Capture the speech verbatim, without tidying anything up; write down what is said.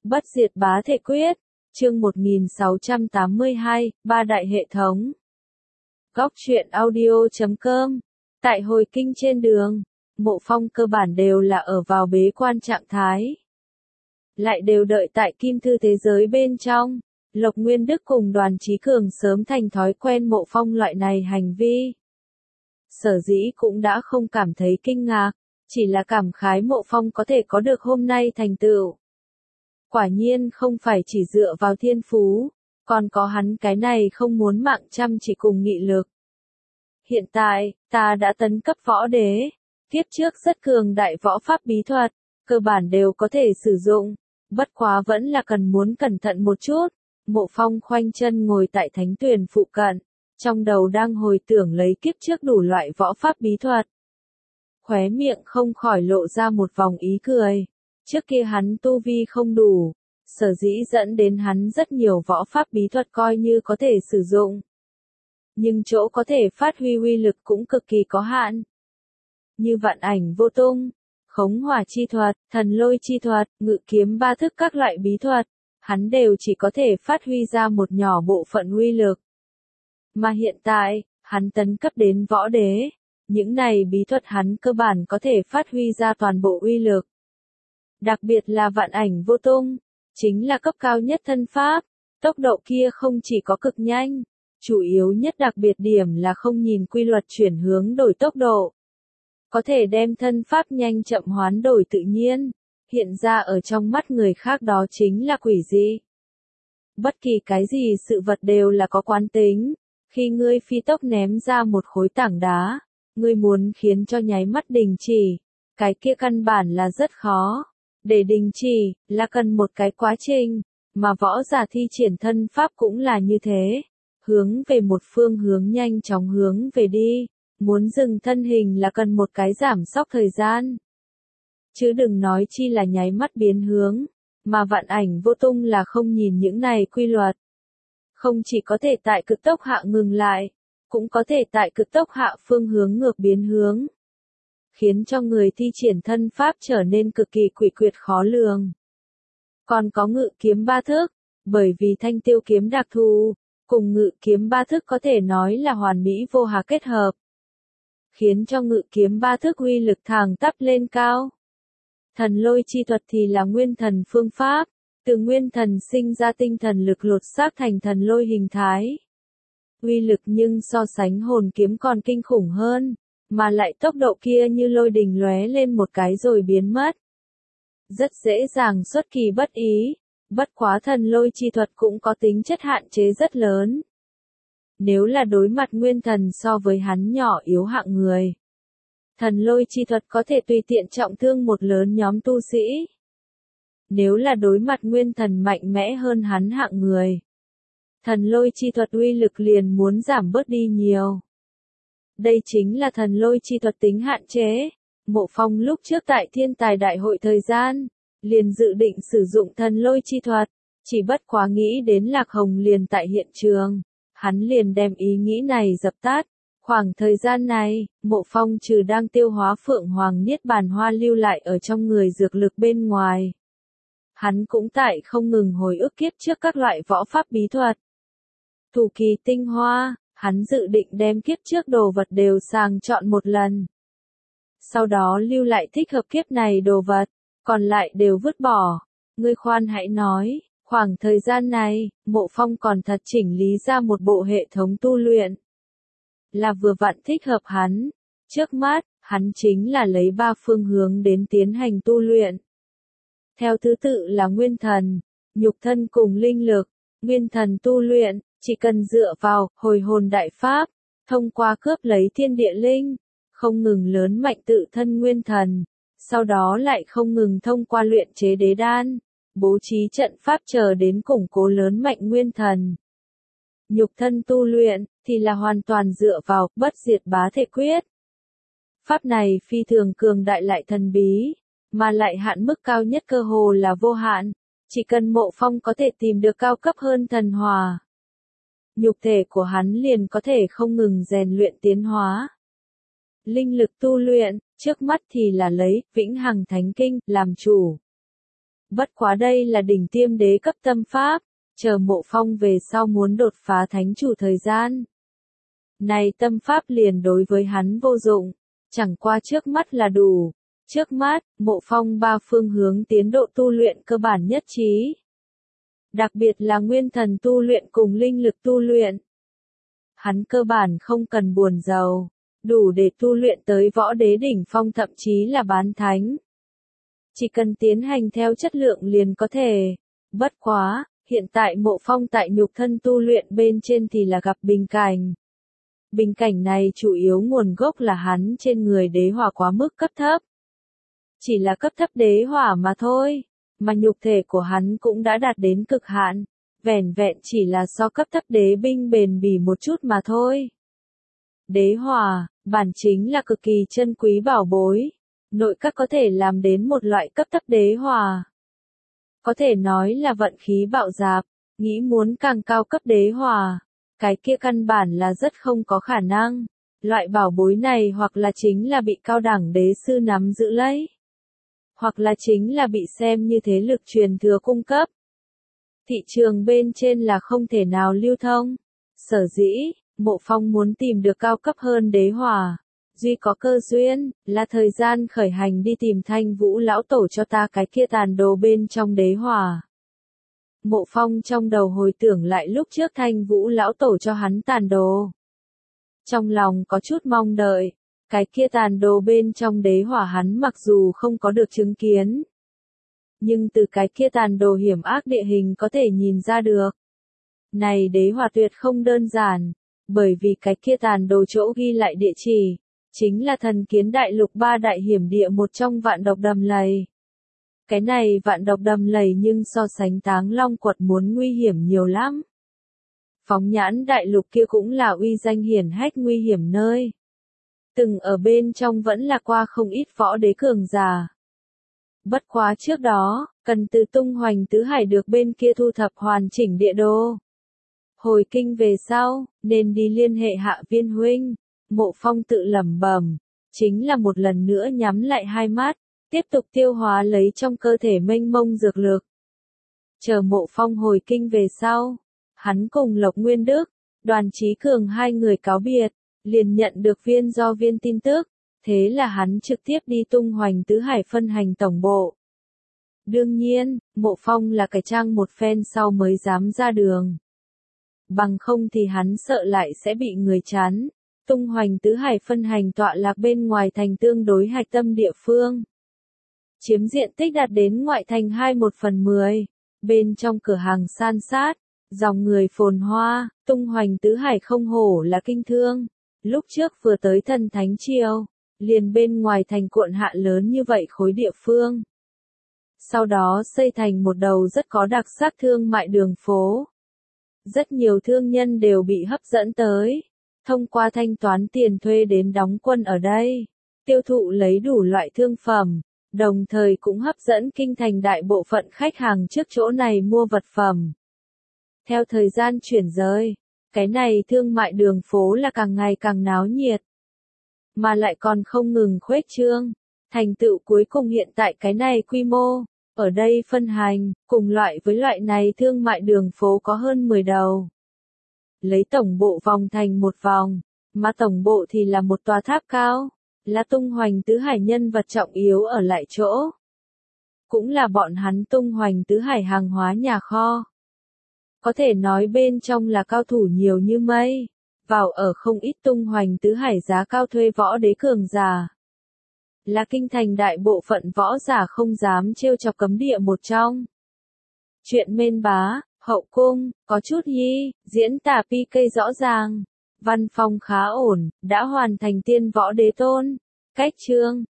Bất diệt bá thể quyết, chương một nghìn sáu trăm tám mươi hai, ba đại hệ thống. Góc truyện audio chấm com. Tại hồi kinh trên đường, Mộ Phong cơ bản đều là ở vào bế quan trạng thái. Lại đều đợi tại kim thư thế giới bên trong, Lộc Nguyên Đức cùng Đoàn Chí Cường sớm thành thói quen Mộ Phong loại này hành vi. Sở dĩ cũng đã không cảm thấy kinh ngạc, chỉ là cảm khái Mộ Phong có thể có được hôm nay thành tựu. Quả nhiên không phải chỉ dựa vào thiên phú, còn có hắn cái này không muốn mạng chăm chỉ cùng nghị lực. Hiện tại, ta đã tấn cấp võ đế, kiếp trước rất cường đại võ pháp bí thuật, cơ bản đều có thể sử dụng, bất quá vẫn là cần muốn cẩn thận một chút. Mộ Phong khoanh chân ngồi tại thánh tuyền phụ cận, trong đầu đang hồi tưởng lấy kiếp trước đủ loại võ pháp bí thuật. Khóe miệng không khỏi lộ ra một vòng ý cười. Trước kia hắn tu vi không đủ, sở dĩ dẫn đến hắn rất nhiều võ pháp bí thuật coi như có thể sử dụng. Nhưng chỗ có thể phát huy uy lực cũng cực kỳ có hạn. Như vạn ảnh vô tung, khống hỏa chi thuật, thần lôi chi thuật, ngự kiếm ba thức các loại bí thuật, hắn đều chỉ có thể phát huy ra một nhỏ bộ phận uy lực. Mà hiện tại, hắn tấn cấp đến võ đế, những này bí thuật hắn cơ bản có thể phát huy ra toàn bộ uy lực. Đặc biệt là vạn ảnh vô tung, chính là cấp cao nhất thân pháp, tốc độ kia không chỉ có cực nhanh, chủ yếu nhất đặc biệt điểm là không nhìn quy luật chuyển hướng đổi tốc độ. Có thể đem thân pháp nhanh chậm hoán đổi tự nhiên, hiện ra ở trong mắt người khác đó chính là quỷ dị. Bất kỳ cái gì sự vật đều là có quán tính, khi ngươi phi tốc ném ra một khối tảng đá, ngươi muốn khiến cho nháy mắt đình chỉ, cái kia căn bản là rất khó. Để đình chỉ, là cần một cái quá trình, mà võ giả thi triển thân pháp cũng là như thế. Hướng về một phương hướng nhanh chóng hướng về đi, muốn dừng thân hình là cần một cái giảm sóc thời gian. Chứ đừng nói chi là nháy mắt biến hướng, mà vạn ảnh vô tung là không nhìn những này quy luật. Không chỉ có thể tại cực tốc hạ ngừng lại, cũng có thể tại cực tốc hạ phương hướng ngược biến hướng. Khiến cho người thi triển thân pháp trở nên cực kỳ quỷ quyệt khó lường. Còn có ngự kiếm ba thức, bởi vì thanh tiêu kiếm đặc thù, cùng ngự kiếm ba thức có thể nói là hoàn mỹ vô hà kết hợp. Khiến cho ngự kiếm ba thức uy lực thẳng tắp lên cao. Thần lôi chi thuật thì là nguyên thần phương pháp, từ nguyên thần sinh ra tinh thần lực lột xác thành thần lôi hình thái. Uy lực nhưng so sánh hồn kiếm còn kinh khủng hơn. Mà lại tốc độ kia như lôi đình lóe lên một cái rồi biến mất. Rất dễ dàng xuất kỳ bất ý, bất quá thần lôi chi thuật cũng có tính chất hạn chế rất lớn. Nếu là đối mặt nguyên thần so với hắn nhỏ yếu hạng người, thần lôi chi thuật có thể tùy tiện trọng thương một lớn nhóm tu sĩ. Nếu là đối mặt nguyên thần mạnh mẽ hơn hắn hạng người, thần lôi chi thuật uy lực liền muốn giảm bớt đi nhiều. Đây chính là thần lôi chi thuật tính hạn chế. Mộ Phong lúc trước tại thiên tài đại hội thời gian, liền dự định sử dụng thần lôi chi thuật, chỉ bất quá nghĩ đến Lạc Hồng liền tại hiện trường, hắn liền đem ý nghĩ này dập tắt. Khoảng thời gian này, Mộ Phong trừ đang tiêu hóa Phượng Hoàng Niết Bàn Hoa lưu lại ở trong người dược lực bên ngoài. Hắn cũng tại không ngừng hồi ức kiếp trước các loại võ pháp bí thuật. Thủ kỳ tinh hoa. Hắn dự định đem kiếp trước đồ vật đều sàng chọn một lần. Sau đó lưu lại thích hợp kiếp này đồ vật, còn lại đều vứt bỏ. Ngươi khoan hãy nói, khoảng thời gian này, Mộ Phong còn thật chỉnh lý ra một bộ hệ thống tu luyện. Là vừa vặn thích hợp hắn. Trước mắt, hắn chính là lấy ba phương hướng đến tiến hành tu luyện. Theo thứ tự là nguyên thần, nhục thân cùng linh lực. Nguyên thần tu luyện, chỉ cần dựa vào hồi hồn đại pháp, thông qua cướp lấy thiên địa linh, không ngừng lớn mạnh tự thân nguyên thần, sau đó lại không ngừng thông qua luyện chế đế đan, bố trí trận pháp chờ đến củng cố lớn mạnh nguyên thần. Nhục thân tu luyện, thì là hoàn toàn dựa vào bất diệt bá thể quyết. Pháp này phi thường cường đại lại thần bí, mà lại hạn mức cao nhất cơ hồ là vô hạn. Chỉ cần Mộ Phong có thể tìm được cao cấp hơn thần hòa, nhục thể của hắn liền có thể không ngừng rèn luyện tiến hóa. Linh lực tu luyện, trước mắt thì là lấy Vĩnh Hằng Thánh Kinh làm chủ. Bất quá đây là đỉnh tiêm đế cấp tâm pháp, chờ Mộ Phong về sau muốn đột phá thánh chủ thời gian. Này tâm pháp liền đối với hắn vô dụng, chẳng qua trước mắt là đủ. Trước mắt, Mộ Phong ba phương hướng tiến độ tu luyện cơ bản nhất trí. Đặc biệt là nguyên thần tu luyện cùng linh lực tu luyện. Hắn cơ bản không cần buồn giàu, đủ để tu luyện tới võ đế đỉnh phong thậm chí là bán thánh. Chỉ cần tiến hành theo chất lượng liền có thể. Bất quá, hiện tại Mộ Phong tại nhục thân tu luyện bên trên thì là gặp bình cảnh. Bình cảnh này chủ yếu nguồn gốc là hắn trên người đế hỏa quá mức cấp thấp. Chỉ là cấp thấp đế hỏa mà thôi, mà nhục thể của hắn cũng đã đạt đến cực hạn, vẻn vẹn chỉ là so cấp thấp đế binh bền bỉ một chút mà thôi. Đế hỏa, bản chính là cực kỳ chân quý bảo bối, nội các có thể làm đến một loại cấp thấp đế hỏa. Có thể nói là vận khí bạo dạp, nghĩ muốn càng cao cấp đế hỏa, cái kia căn bản là rất không có khả năng. Loại bảo bối này hoặc là chính là bị cao đẳng đế sư nắm giữ lấy, hoặc là chính là bị xem như thế lực truyền thừa cung cấp. Thị trường bên trên là không thể nào lưu thông. Sở dĩ, Mộ Phong muốn tìm được cao cấp hơn đế hỏa, duy có cơ duyên, là thời gian khởi hành đi tìm Thanh Vũ lão tổ cho ta cái kia tàn đồ bên trong đế hỏa. Mộ Phong trong đầu hồi tưởng lại lúc trước Thanh Vũ lão tổ cho hắn tàn đồ. Trong lòng có chút mong đợi, cái kia tàn đồ bên trong đế hỏa hắn mặc dù không có được chứng kiến. Nhưng từ cái kia tàn đồ hiểm ác địa hình có thể nhìn ra được. Này đế hỏa tuyệt không đơn giản, bởi vì cái kia tàn đồ chỗ ghi lại địa chỉ, chính là thần kiến đại lục ba đại hiểm địa một trong vạn độc đầm lầy. Cái này vạn độc đầm lầy nhưng so sánh Táng Long quật muốn nguy hiểm nhiều lắm. Phóng nhãn đại lục kia cũng là uy danh hiển hách nguy hiểm nơi. Từng ở bên trong vẫn là qua không ít võ đế cường giả. Bất quá trước đó, cần từ tung hoành tứ hải được bên kia thu thập hoàn chỉnh địa đồ. Hồi kinh về sau, nên đi liên hệ Hạ Viên huynh. Mộ Phong tự lẩm bẩm, chính là một lần nữa nhắm lại hai mắt, tiếp tục tiêu hóa lấy trong cơ thể mênh mông dược lực. Chờ Mộ Phong hồi kinh về sau, hắn cùng Lộc Nguyên Đức, Đoàn Chí Cường hai người cáo biệt, liền nhận được viên do viên tin tức, thế là hắn trực tiếp đi tung hoành tứ hải phân hành tổng bộ. Đương nhiên, Mộ Phong là cái trang một phen sau mới dám ra đường. Bằng không thì hắn sợ lại sẽ bị người chán. Tung hoành tứ hải phân hành tọa lạc bên ngoài thành tương đối hạch tâm địa phương. Chiếm diện tích đạt đến ngoại thành hai một phần mười. Bên trong cửa hàng san sát, dòng người phồn hoa, tung hoành tứ hải không hổ là kinh thương. Lúc trước vừa tới Thần Thánh Triều, liền bên ngoài thành cuộn hạ lớn như vậy khối địa phương. Sau đó xây thành một đầu rất có đặc sắc thương mại đường phố. Rất nhiều thương nhân đều bị hấp dẫn tới. Thông qua thanh toán tiền thuê đến đóng quân ở đây, tiêu thụ lấy đủ loại thương phẩm, đồng thời cũng hấp dẫn kinh thành đại bộ phận khách hàng trước chỗ này mua vật phẩm. Theo thời gian chuyển rời, cái này thương mại đường phố là càng ngày càng náo nhiệt, mà lại còn không ngừng khuếch trương, thành tựu cuối cùng hiện tại cái này quy mô, ở đây phân hành, cùng loại với loại này thương mại đường phố có hơn mười đầu. Lấy tổng bộ vòng thành một vòng, mà tổng bộ thì là một tòa tháp cao, là tung hoành tứ hải nhân vật trọng yếu ở lại chỗ. Cũng là bọn hắn tung hoành tứ hải hàng hóa nhà kho. Có thể nói bên trong là cao thủ nhiều như mây, vào ở không ít tung hoành tứ hải giá cao thuê võ đế cường giả. Là kinh thành đại bộ phận võ giả không dám trêu chọc cấm địa một trong. Chuyện mên bá. Hậu cung, có chút hi, diễn tả pi cây rõ ràng. Văn phong khá ổn, đã hoàn thành tiên võ đế tôn. Cách chương.